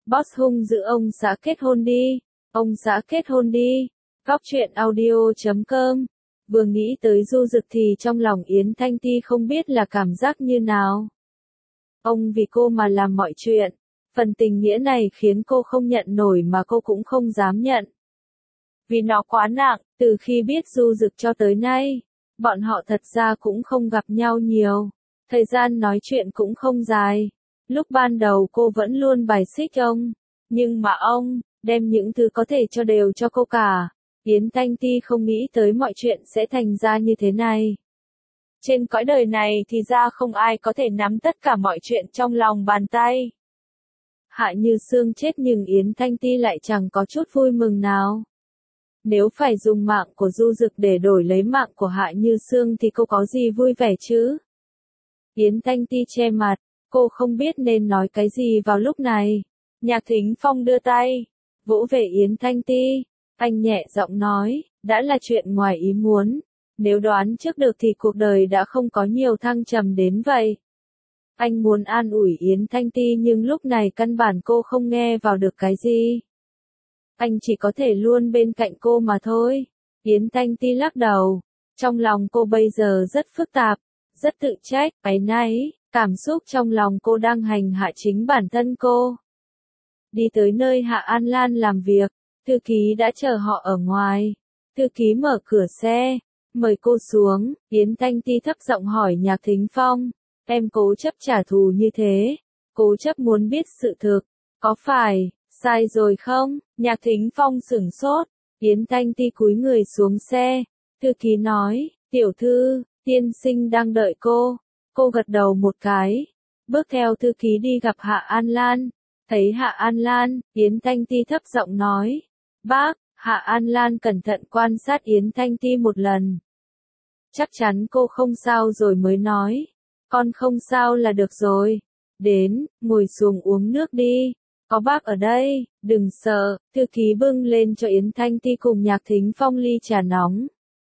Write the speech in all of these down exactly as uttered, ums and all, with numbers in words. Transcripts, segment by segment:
Boss hung dữ ông xã kết hôn đi, ông xã kết hôn đi. Góc truyện audio chấm com. Vừa nghĩ tới Du Dực thì trong lòng Yến Thanh Ti không biết là cảm giác như nào. Ông vì cô mà làm mọi chuyện, phần tình nghĩa này khiến cô không nhận nổi mà cô cũng không dám nhận. Vì nó quá nặng, từ khi biết Du Dực cho tới nay, bọn họ thật ra cũng không gặp nhau nhiều, thời gian nói chuyện cũng không dài. Lúc ban đầu cô vẫn luôn bài xích ông, nhưng mà ông đem những thứ có thể cho đều cho cô cả. Yến Thanh Ti không nghĩ tới mọi chuyện sẽ thành ra như thế này. Trên cõi đời này thì ra không ai có thể nắm tất cả mọi chuyện trong lòng bàn tay. Hạ Như Sương chết nhưng Yến Thanh Ti lại chẳng có chút vui mừng nào. Nếu phải dùng mạng của Du Dực để đổi lấy mạng của Hạ Như Sương thì cô có gì vui vẻ chứ? Yến Thanh Ti che mặt, cô không biết nên nói cái gì vào lúc này. Nhạc Thính Phong đưa tay, vỗ về Yến Thanh Ti, anh nhẹ giọng nói, đã là chuyện ngoài ý muốn. Nếu đoán trước được thì cuộc đời đã không có nhiều thăng trầm đến vậy. Anh muốn an ủi Yến Thanh Ti nhưng lúc này căn bản cô không nghe vào được cái gì. Anh chỉ có thể luôn bên cạnh cô mà thôi. Yến Thanh Ti lắc đầu. Trong lòng cô bây giờ rất phức tạp, rất tự trách, áy náy, cảm xúc trong lòng cô đang hành hạ chính bản thân cô. Đi tới nơi Hạ An Lan làm việc, thư ký đã chờ họ ở ngoài. Thư ký mở cửa xe, mời cô xuống. Yến Thanh Ti thấp giọng hỏi Nhạc Thính Phong, em cố chấp trả thù như thế, cố chấp muốn biết sự thực, có phải sai rồi không? Nhạc Thính Phong sửng sốt. Yến Thanh Ti cúi người xuống xe. Thư ký nói, tiểu thư, tiên sinh đang đợi cô. Cô gật đầu một cái, bước theo thư ký đi gặp Hạ An Lan. Thấy Hạ An Lan, Yến Thanh Ti thấp giọng nói, bác. Hạ An Lan cẩn thận quan sát Yến Thanh Ti một lần. Chắc chắn cô không sao rồi mới nói, con không sao là được rồi. Đến, ngồi xuống uống nước đi. Có bác ở đây, đừng sợ. Thư ký bưng lên cho Yến Thanh Ti cùng Nhạc Thính Phong ly trà nóng.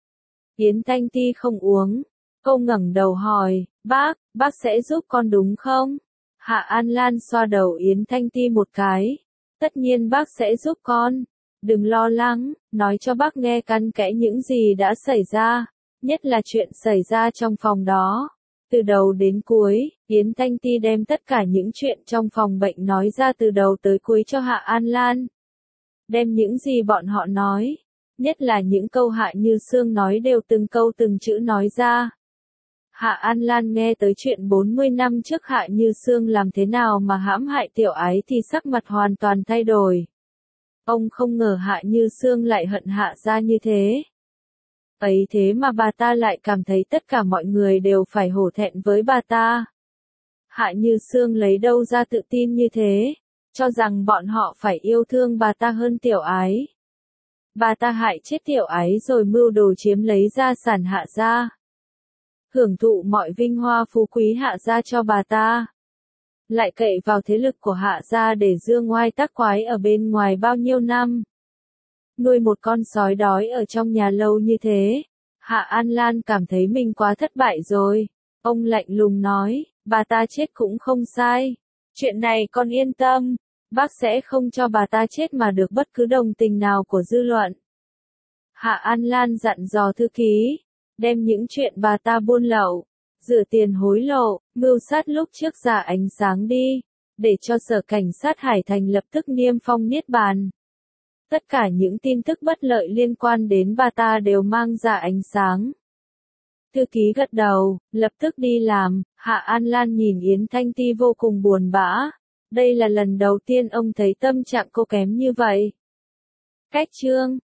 Yến Thanh Ti không uống. Cô ngẩng đầu hỏi, bác, bác sẽ giúp con đúng không? Hạ An Lan xoa đầu Yến Thanh Ti một cái. Tất nhiên bác sẽ giúp con. Đừng lo lắng, nói cho bác nghe cặn kẽ những gì đã xảy ra, nhất là chuyện xảy ra trong phòng đó. Từ đầu đến cuối, Yến Thanh Ti đem tất cả những chuyện trong phòng bệnh nói ra từ đầu tới cuối cho Hạ An Lan. Đem những gì bọn họ nói, nhất là những câu Hạ Như Sương nói đều từng câu từng chữ nói ra. Hạ An Lan nghe tới chuyện bốn mươi năm trước Hạ Như Sương làm thế nào mà hãm hại Tiểu Ái thì sắc mặt hoàn toàn thay đổi. Ông không ngờ Hạ Như Sương lại hận Hạ gia như thế. Ấy thế mà bà ta lại cảm thấy tất cả mọi người đều phải hổ thẹn với bà ta. Hạ Như Sương lấy đâu ra tự tin như thế, cho rằng bọn họ phải yêu thương bà ta hơn Tiểu Ái. Bà ta hại chết Tiểu Ái rồi mưu đồ chiếm lấy gia sản Hạ gia. Hưởng thụ mọi vinh hoa phú quý Hạ gia cho bà ta. Lại cậy vào thế lực của Hạ gia để dương ngoai tác quái ở bên ngoài bao nhiêu năm. Nuôi một con sói đói ở trong nhà lâu như thế, Hạ An Lan cảm thấy mình quá thất bại rồi. Ông lạnh lùng nói, bà ta chết cũng không sai. Chuyện này con yên tâm, bác sẽ không cho bà ta chết mà được bất cứ đồng tình nào của dư luận. Hạ An Lan dặn dò thư ký, đem những chuyện bà ta buôn lậu, rửa tiền hối lộ, mưu sát lúc trước ra ánh sáng đi, để cho sở cảnh sát Hải Thành lập tức niêm phong niết bàn. Tất cả những tin tức bất lợi liên quan đến bà ta đều mang ra ánh sáng. Thư ký gật đầu, lập tức đi làm. Hạ An Lan nhìn Yến Thanh Ti vô cùng buồn bã. Đây là lần đầu tiên ông thấy tâm trạng cô kém như vậy. Cách chương